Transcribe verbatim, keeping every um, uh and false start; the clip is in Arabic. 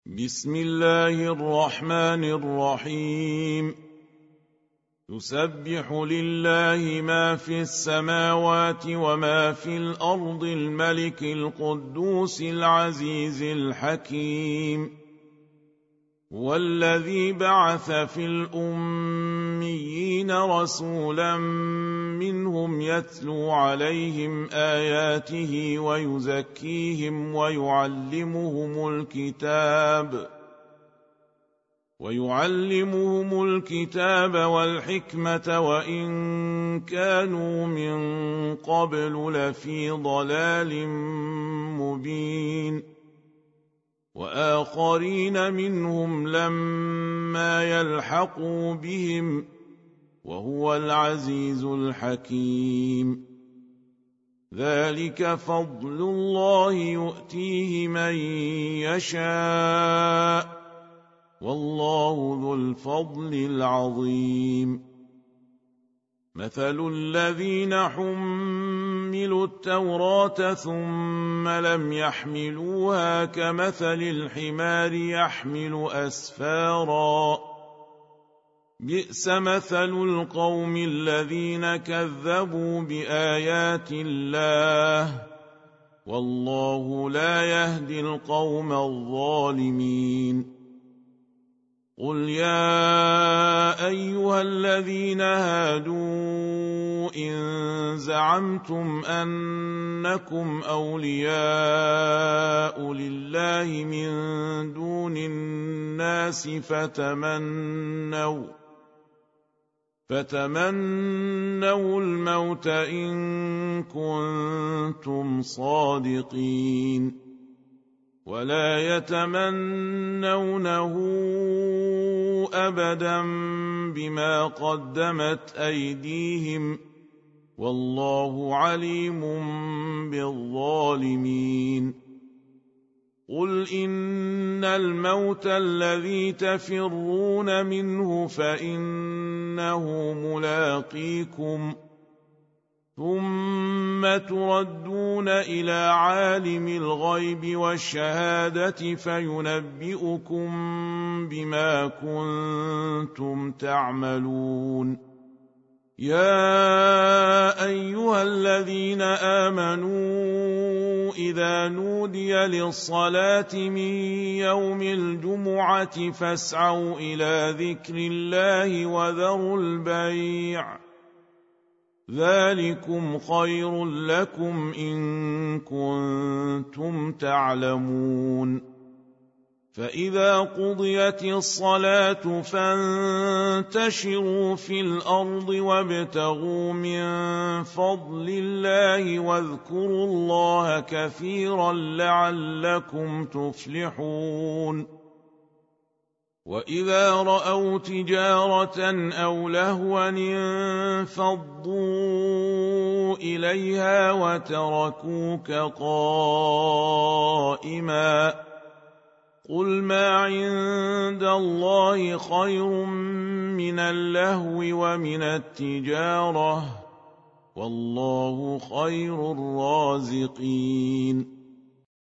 بسم الله الرحمن الرحيم. يسبح لله ما في السماوات وما في الأرض الملك القدوس العزيز الحكيم، هو الذي بعث في الأميين رسولا منهم يتلو عليهم آياته ويزكيهم ويعلمهم الكتاب ويعلمهم الكتاب والحكمة وإن كانوا من قبل لفي ضلال مبين، وآخرين منهم لما يلحقوا بهم، وهو العزيز الحكيم. ذلك فضل الله يؤتيه من يشاء، والله ذو الفضل العظيم. مثل الذين حملوا التوراة ثم لم يحملوها كمثل الحمار يحمل أسفارا، بئس مثل القوم الذين كذبوا بآيات الله، والله لا يهدي القوم الظالمين. قل يا أيها الذين هادوا إن زعمتم أنكم أولياء لله من دون الناس فتمنوا فتمنوا الموت إن كنتم صادقين، ولا يتمنونه أبدا بما قدمت أيديهم، والله عليم بالظالمين. قل إن الموت الذي تفرون منه فإنه ملاقيكم، ثم تردون إلى عالم الغيب والشهادة فينبئكم بما كنتم تعملون. يا أيها الذين آمنوا إذا نودي للصلاة من يوم الجمعة فاسعوا إلى ذكر الله وذروا البيع، ذلكم خير لكم إن كنتم تعلمون. فإذا قضيت الصلاة فانتشروا في الأرض وابتغوا من فضل الله واذكروا الله كثيرا لعلكم تفلحون. وإذا رأوا تجارة أو لهوا انفضوا إليها وتركوك قائما، قل ما عند الله خير من اللهو ومن التجارة، والله خير الرازقين.